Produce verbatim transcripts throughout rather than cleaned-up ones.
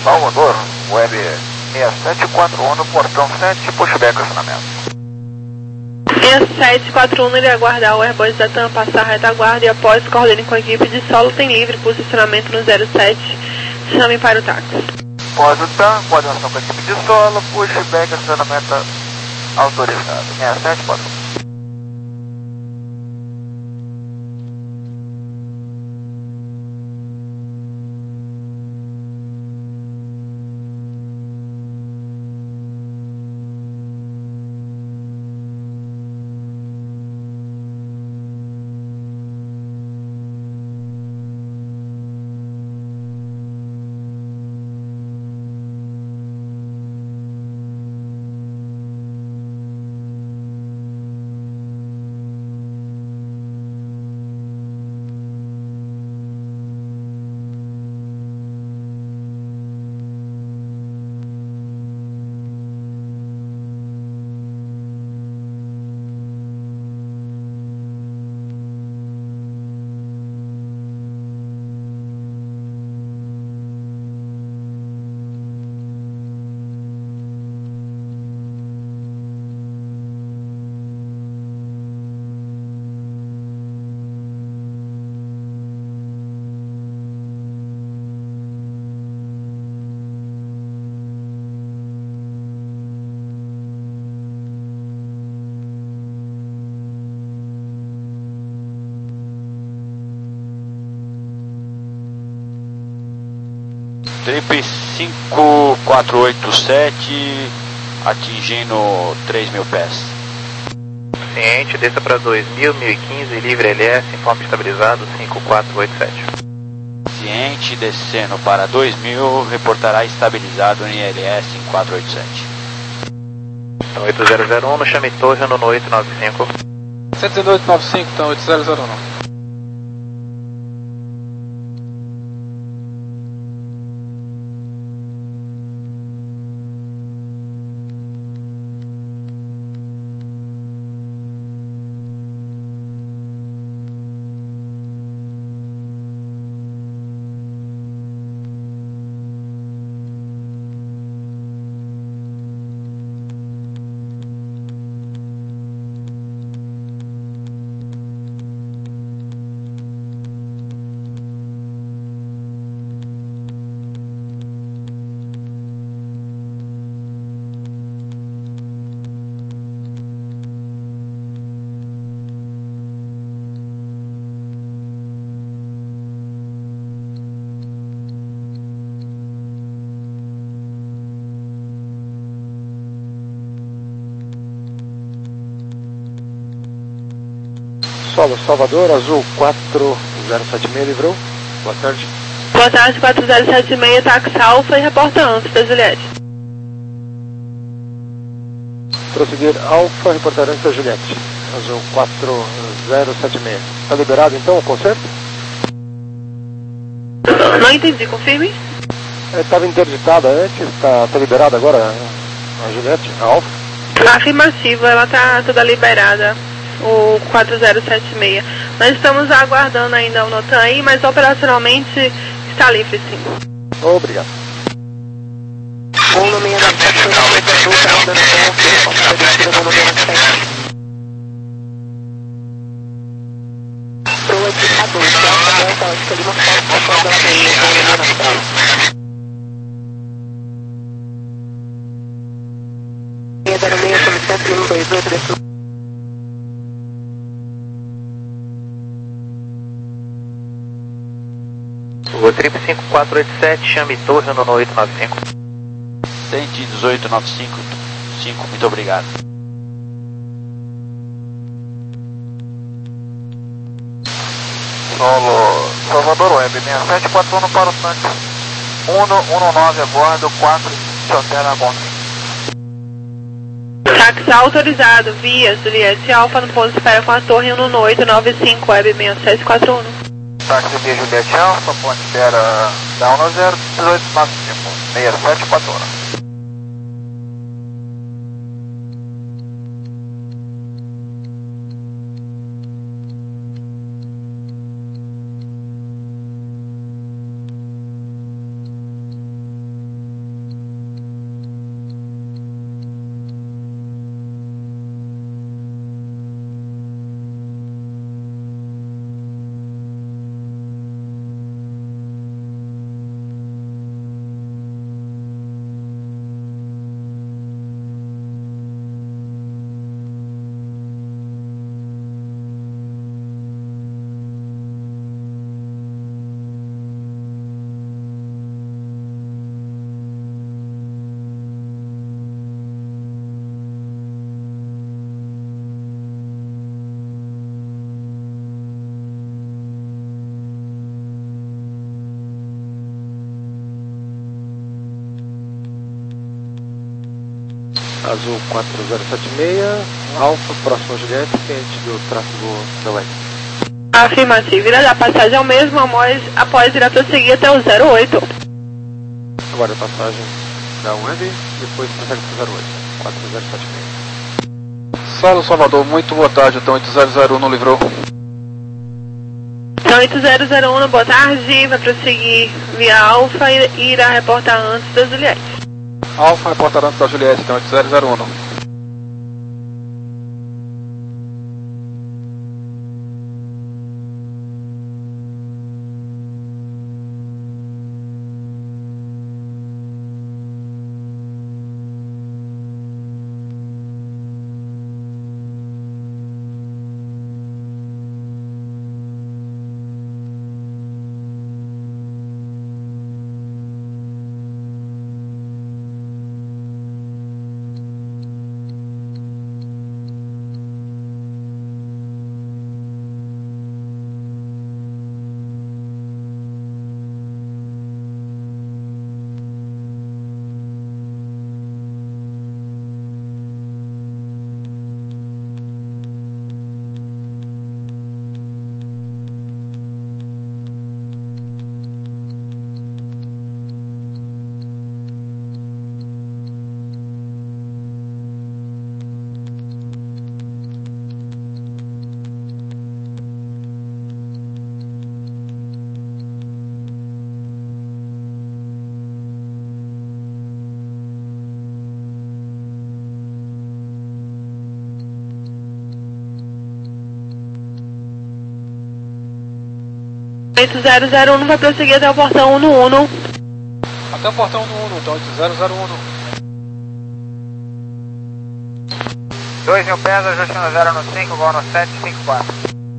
Salvador, web seis sete quatro um no portão sete, pushback acionamento. seis sete quatro um, ele aguardar o Airbus da TAM passar a retaguarda e após coordene com a equipe de solo tem livre posicionamento no zero sete, chame para o táxi. Após o TAM, coordenação com a equipe de solo, pushback acionamento autorizado. seis sete quatro um. Trip cinco quatro oito sete, atingindo três mil pés. Ciente, desça para dois mil, mil e quinze, livre L S, informe estabilizado cinco quatro oito sete. Ciente, descendo para dois mil, reportará estabilizado em L S em quatro oito sete. Então oito zero zero um, no chame torre no oito nove cinco. sete zero oito nove cinco, então oito zero zero um. Solo Salvador, Azul quatro zero sete seis, livrou. Boa tarde. Boa tarde, quatro zero sete seis, táxi Alfa e reporta antes da Juliette. Prosseguir Alfa, reportar antes da Juliette. Azul quatro zero sete seis. Está liberado então o conserto? Não entendi, confirme. Estava interditada antes, está tá liberada agora a Juliette, a Alfa? Afirmativo, ela está toda liberada. O quatro zero sete seis. Nós estamos aguardando ainda o Notan aí, mas operacionalmente está livre sim. Obrigado. um no meio da pro equipador, Delta, Delta, escolhi uma foto da foto da meia no meio, como sempre, um, dois, oito, desculpa. O Trip cinco quatro oito sete, chame torre no oito nove cinco. cento e dezoito nove cinco, cinco, muito obrigado. Solo Salvador Web seis sete quatro um para o tanque. um um nove a bordo, quatro se altera a bordo. Táxi autorizado, via Juliette Alfa no pouso espera com a torre no oito nove cinco, Web seis sete quatro um. Táxi via Juliette Alfa, ponte espera down no zero dezoito nove cinco, seis sete quatro um. Azul quatro zero sete seis, Alfa, próximo a Juliette, cliente do tráfego da U E C. Afirmativo, irá dar passagem ao mesmo, após, após irá prosseguir até o zero oito. Agora a passagem da U E B, depois prossegue para o zero oito, quatro zero sete seis. Solo Salvador, muito boa tarde, então oito zero zero um não livrou. Então oito zero zero um, boa tarde, vai prosseguir via Alfa e irá reportar antes da Juliette. Alfa reportar antes da Juliette, então oito zero zero um não. oito zero zero um vai prosseguir até o portão um no um. Até o portão um no um, então oito zero zero um não. dois mil pés, ajuste no zero no cinco, voo no sete cinco quatro.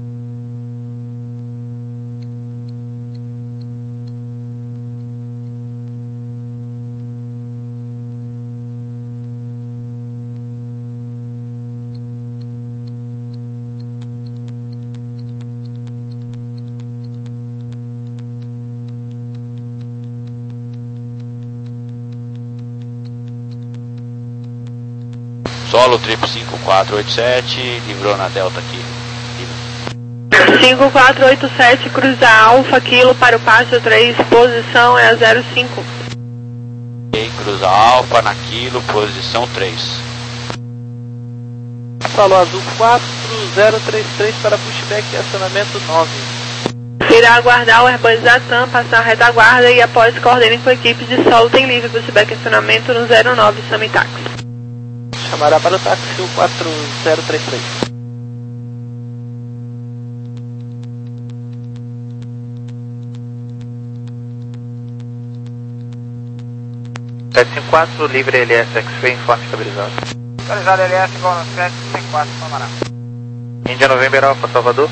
Solo trip cinco quatro oito sete, livrou na Delta aqui. cinco quatro oito sete, cruza Alfa, Kilo para o Pátio três, posição é a zero cinco. Ok, cruza Alfa na Kilo, posição três. Solo Azul quatro zero três três para pushback e acionamento nove. Irá aguardar o Airbus da TAM passar a retaguarda e após coordenem com a equipe de solo tem livre pushback e acionamento no zero nove Sami Taxi. Chamará para o táxi o quatro zero três três. sete cinco quatro, livre L S X-Ray, informe estabilizado. Estabilizado L S, voo no sete cinco quatro, Samará. Índia November Alfa, Salvador.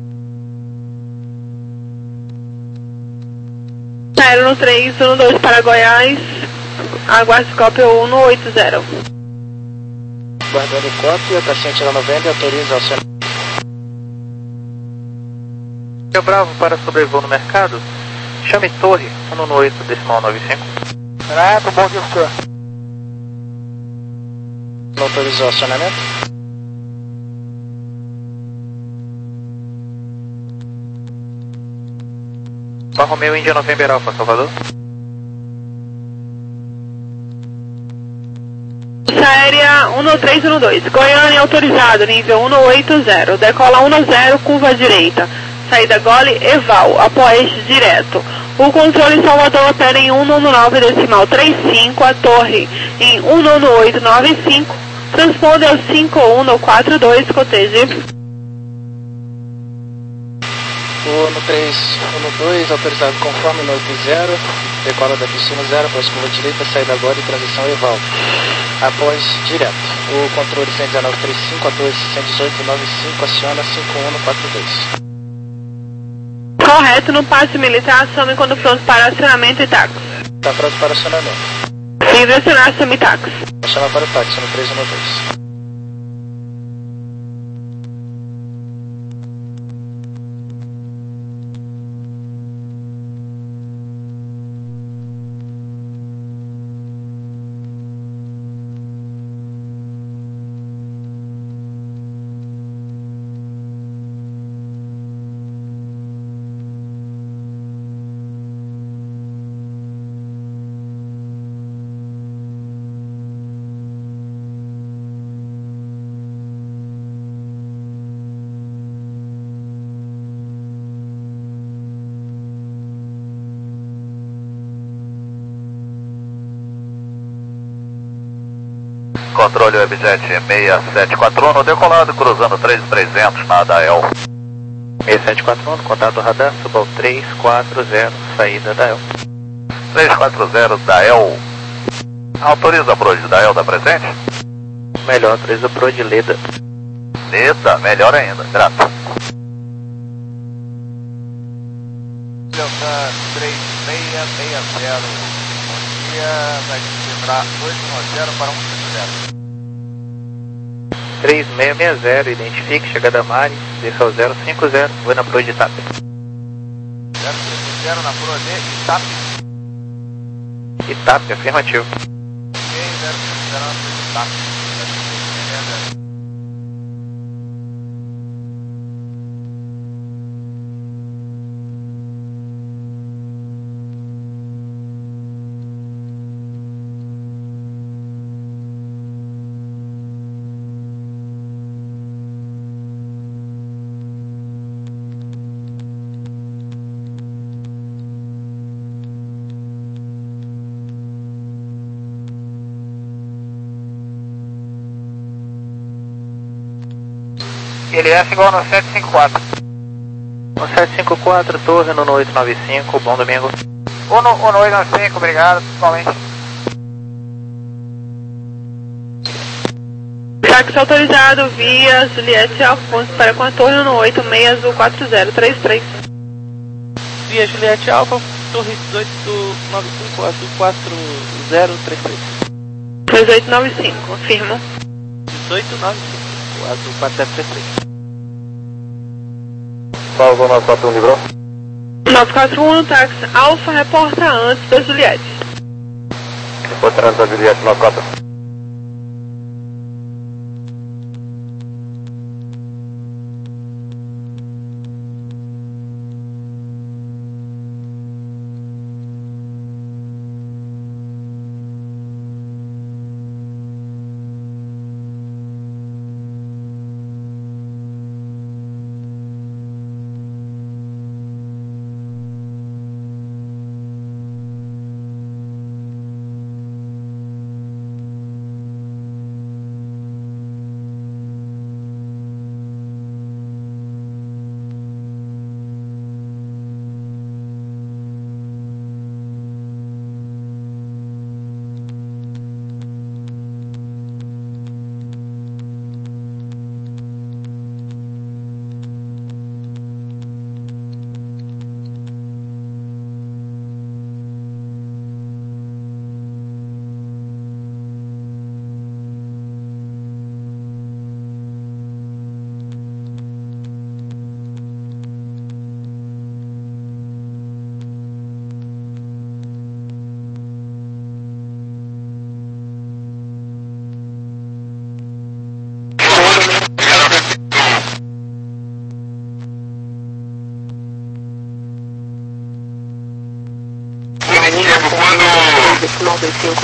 Aero no três um dois para Goiás, aguarde Scorpio um no oito zero. Guardando o cópia, paciente na November autoriza o seu. Rio Bravo para sobrevoo no mercado, chame Torre um no oito decimal nove cinco. Renato, bom dia, senhor. Não autorizou o acionamento? Alfa Romeo Índia November Alfa, Salvador. Aérea um no três um no dois, Goiânia autorizado, nível um no oito zero, decola um no zero, curva direita, saída Gole, Eval, apoio direto. O controle Salvador opera em um no nove decimal trinta e cinco, a torre em um no oito nove cinco, transponde ao cinco um no quatro dois, coteje. O no três um no dois, autorizado conforme no oito zero, decola da pista no zero, após curva direita, saída agora e transição Eval. Após direto. O controle cento e dezenove trinta e cinco, a torre cento e dezoito noventa e cinco, aciona cinco um no quatro dois. Correto, no passe militar, assome quando pronto para acionamento e táxi. Está pronto para acionamento. Livre acionar, assome táxi. Chama para o táxi no três um no dois. Controle Webjet seis sete quatro um, decolado, cruzando três mil e trezentos na da E L. seis sete quatro um, contato radar, suba ao três quatro zero, saída da E L. três quatro zero da E L. Autoriza a Brode da E L da presente? Melhor, autoriza a Brode Leda. Leda, melhor ainda, grato. Delta três seis seis zero, bom dia, vai entrar dois um zero para um cinco zero. três seis seis zero, identifique, chegada a Mari, desça ao zero cinco zero, vou na Brode Itap. zero cinco zero na Brode Itap. Itap, afirmativo. Ok, zero cinco zero na Brode Itap. L S igual no sete cinco quatro. No sete cinco quatro, torre no oito nove cinco, bom domingo. Uno, Uno oito nove cinco, obrigado, totalmente. Táxi autorizado via Juliette Alfa para com a torre no oito seis azul quatro zero três três. Via Juliette Alfa, torre dezoito nove cinco, azul quatro zero três três. dois oito nove cinco, afirmo. dezoito nove cinco, azul quatro zero três três. Salvo nove quatro um, livrou. nove quatro um, táxi Alfa, reporta antes da Juliette. Reporta antes da Juliette, nove quatro um. Decimal dois cinco.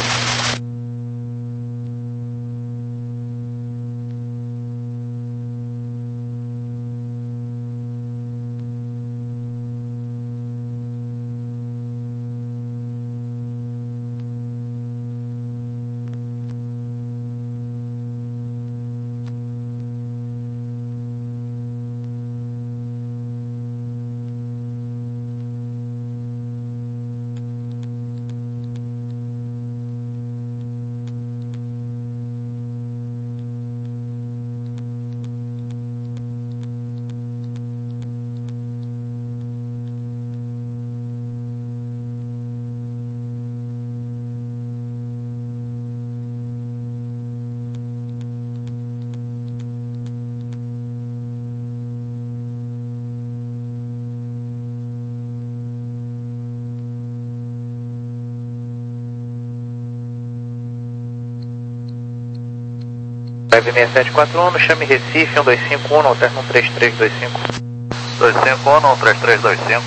Web seis sete quatro um, chame Recife, um dois cinco um, alterna um três três dois cinco. dois cinco um, um três três dois cinco.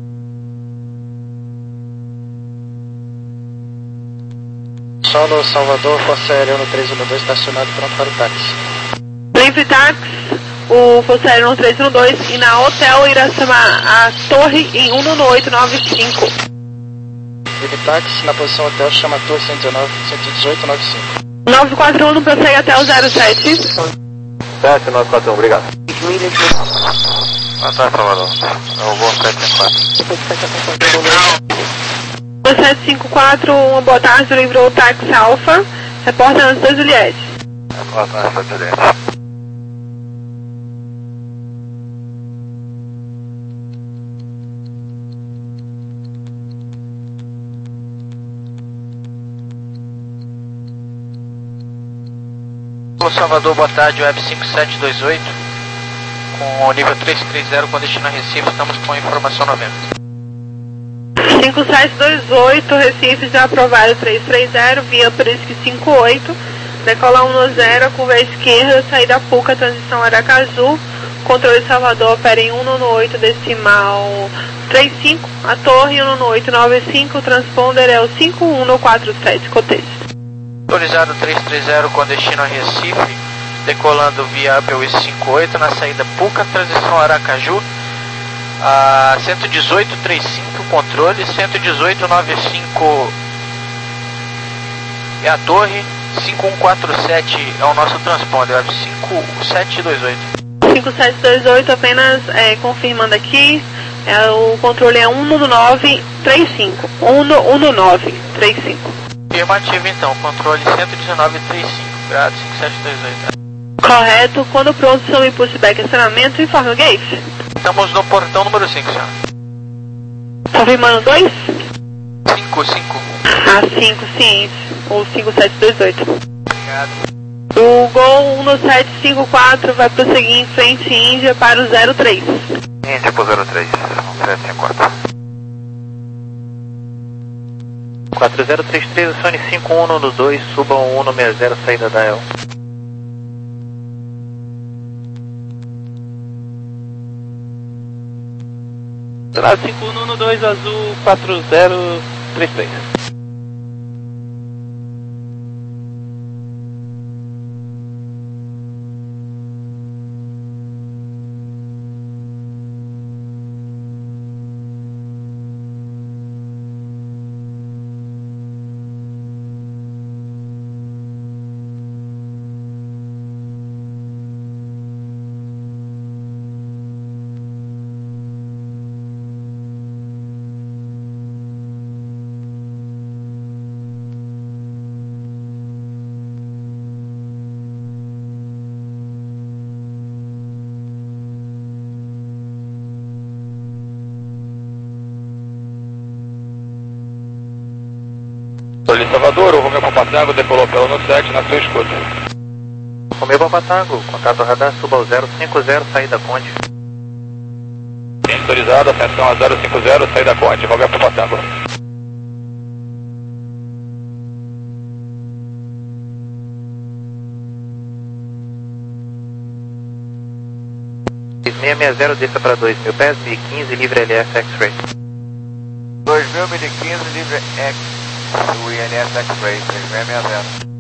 Solo Salvador, Força Aérea no três um dois, estacionado pronto para o táxi. Livre táxi, o Força Aérea no três um dois e na Hotel Iracema, a torre em um oito nove cinco. Livre táxi, na posição hotel, chama a torre cento e dezenove, cento e dezoito, nove cinco. nove quatro um prossegue até o zero sete. sete nove quatro um, obrigado. Boa tarde, Salvador. Eu vou sete cinco quatro. sete cinco quatro, uma boa tarde, livrou o táxi Alfa. Repórter antes da Juliette. Repórter antes da Juliette. Salvador, boa tarde, Web cinco sete dois oito, com o nível três três zero com destino a Recife, estamos com a informação novembro. cinco sete dois oito, Recife já aprovado três três zero, via Prisque cinco oito, decola um zero, curva à esquerda, saída Puca, transição Aracaju, controle Salvador, opera em um oito decimal trinta e cinco, a torre um oito nove cinco, o transponder é o cinco um quatro sete, cotejo. Autorizado três três zero com destino a Recife, decolando via Apple cinco oito na saída Puca, transição Aracaju, a cento e dezoito trinta e cinco, controle, cento e dezoito noventa e cinco é a torre, cinco um quatro sete é o nosso transponder, cinco sete dois oito. cinco sete dois oito, apenas é, confirmando aqui, é, o controle é um nove três cinco, um nove três cinco. Afirmativo então, controle cento e dezenove trinta e cinco, grado cinco sete dois oito. Correto, quando pronto sobre o pushback acionamento, informe o gate. Estamos no portão número cinco, senhor. Confirmando dois? cinco, cinco. Ah, cinco, sim, o cinco sete dois oito. Obrigado. O Gol um sete cinco quatro vai prosseguir em frente Índia para o zero três. Índia para o zero três, sete cinco quatro. quatro zero três três, acione cinco um no dois, suba um um seis zero, saída da E L. cinco um no dois, azul quatro zero três três. Salvador, o Romeu Papatango decolou pelo no sete na sua escuta. Romeu Papatango, contato radar, suba ao zero cinco zero, saída Conde. Autorizado, atenção a zero cinco zero, saída Conde, Romeu Papatango. seis seis seis zero, desça para dois mil pés, mil e quinze, livre L S X-Ray. dois mil, mil e quinze, livre X, do I N S X-Ray, seis seis seis zero.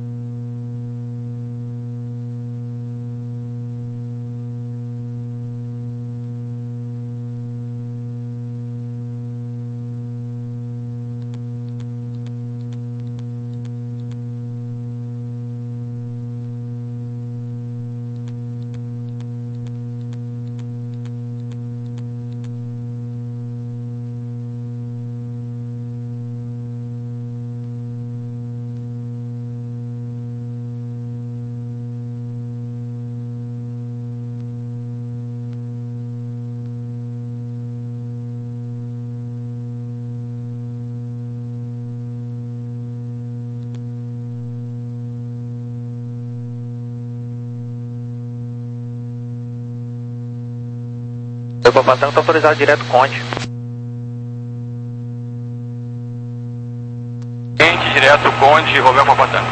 O Papatango está autorizado direto Conde. Gente, direto Conde, Romeu Papatango.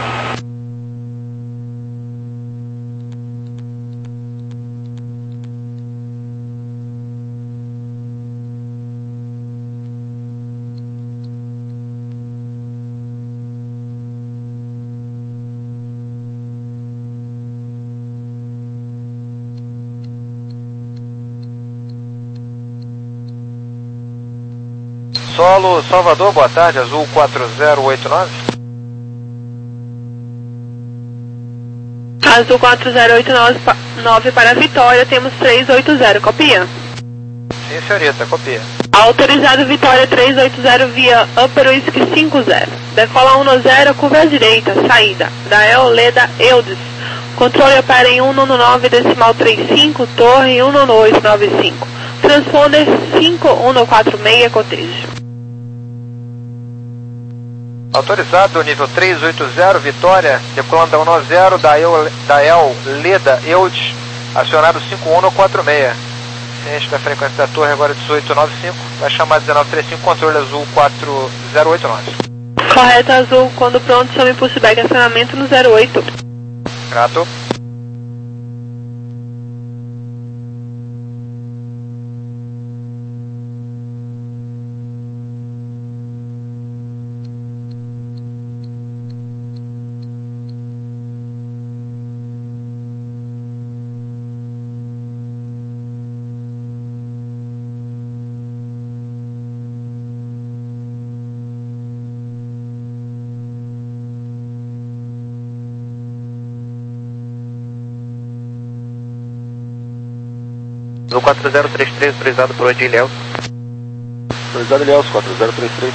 Solo Salvador, boa tarde, azul quatro zero oito nove. Azul quatro zero oito nove para Vitória, temos três oito zero, copia? Sim, senhorita, copia. Autorizado Vitória três oito zero via Upper Whisky cinco zero. Decola um zero, curva à direita, saída. Dael Leda Eudes. Controle opera em cento e noventa e nove decimal trinta e cinco, torre cento e noventa e oito noventa e cinco. Transponder cinco um quatro seis, cotejo. Autorizado, nível três oito zero, Vitória, decolando a um zero, Dael, Dael Leda Eudes, acionado cinco um quatro seis. Ciente da frequência da torre, agora dezoito noventa e cinco, vai chamar dezenove trinta e cinco, controle azul quatro zero oito nove. Correto, Azul, quando pronto, chame Pulse Back, acionamento no zero oito. Grato. Azul quatro zero três três, autorizado por onde Ilhéus. Autorizado Ilhéus, quatro zero três três.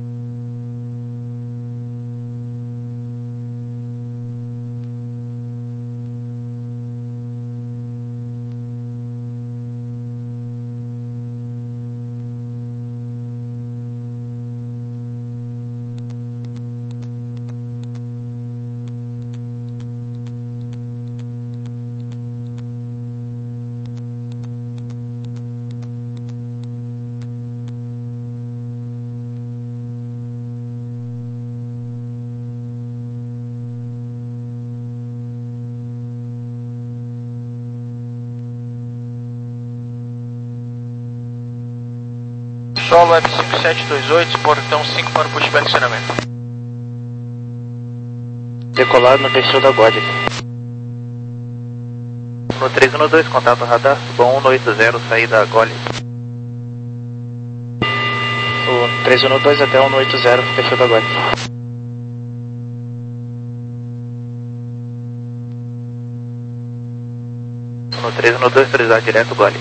Solo F cinco sete dois oito, portão cinco para o pushback acionamento. Decolar no terceiro da God. No três um dois, contato radar, suba um oito zero, saída Gole. O três um dois até um oito zero, perfil da God. No três um dois, autorizado direto Gole.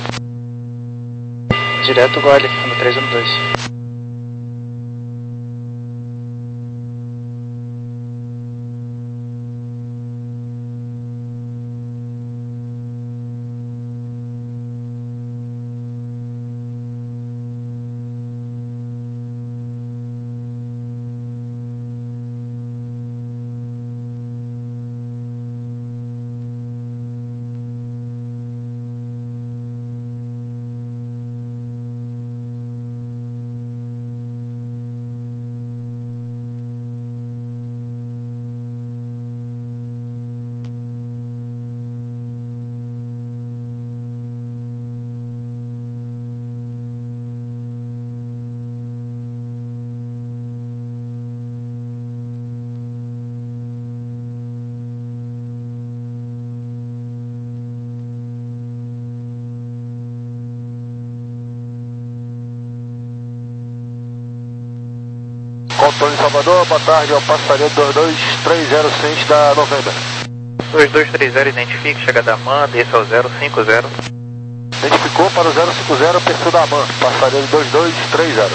Direto Gole, no três um dois. Controle Salvador, boa tarde, é o passageiro dois dois três zero seis da November. dois dois três zero, identifique, chega da M A N, desça ao zero cinco zero. Identificou para o zero cinco zero, perfil da M A N, passageiro dois dois três zero.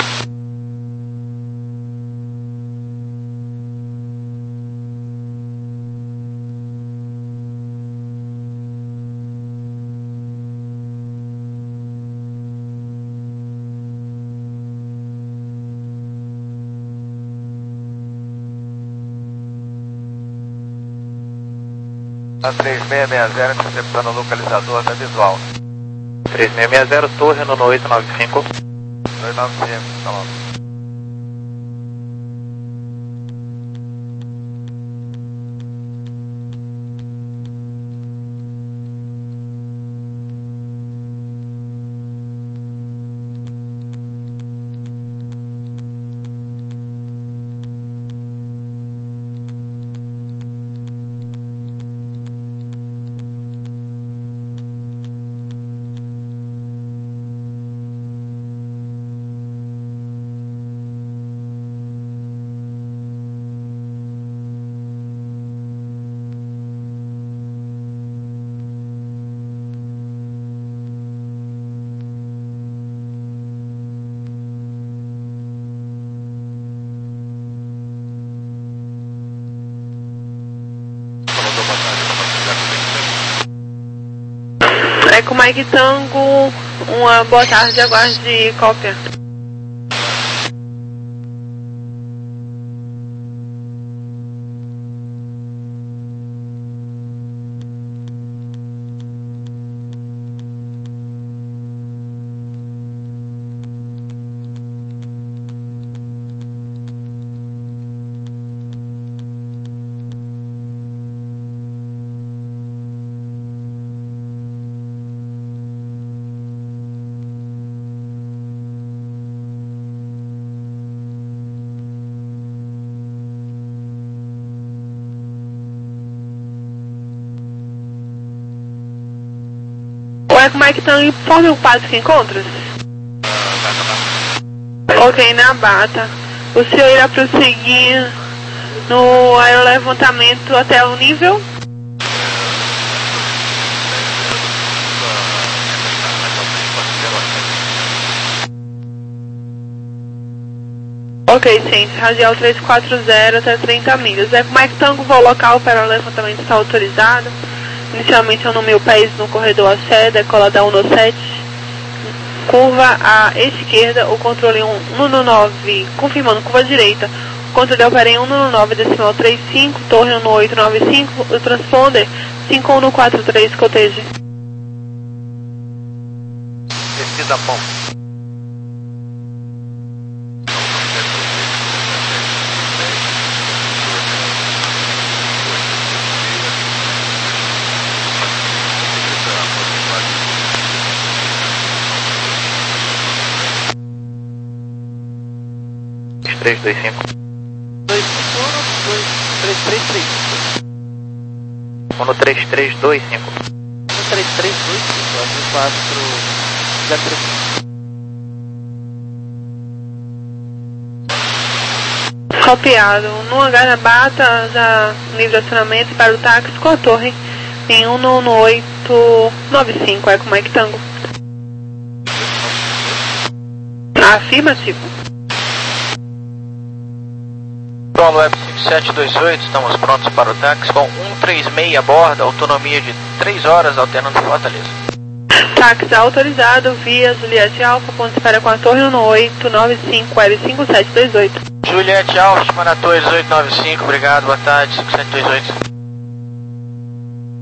A três seis seis zero, interceptando o localizador da visual. três seis seis zero, torre no oito nove cinco. dois nove cinco, tá bom. Eco Mike Tango, uma boa tarde, aguarde cópia. Eco Mike Tango, informe o passo que encontra. Ok, na bata. O senhor irá prosseguir no aerolevantamento até o nível? Ok, ciente. Radial trezentos e quarenta até trinta milhas. Eco Mike Tango, voo local para o levantamento está autorizado. Inicialmente eu no mil pés no corredor A C E, decola da um sete, curva à esquerda, o controle um nove, confirmando curva à direita, o controle opera em um nove, decimal trinta e cinco, torre um oito nove cinco, o transponder cinco um quatro três, coteje. Descida bom. três dois cinco. dois cinco um, dois três três três. um três três dois cinco. um três três dois cinco, azul quatro zero três. Copiado. No hangar da bata, já livre acionamento para o táxi com a torre em um oito nove cinco, Eco Mike Tango. Afirmativo. Solo Web cinco sete dois oito, estamos prontos para o táxi com um três seis a bordo, autonomia de três horas, alternando Fortaleza. Táxi autorizado via Juliette Alfa, ponto de espera com a torre um oito nove cinco L cinco sete dois oito. Juliette Alfa, para a torre dezoito nove cinco, obrigado, boa tarde, cinco sete dois oito.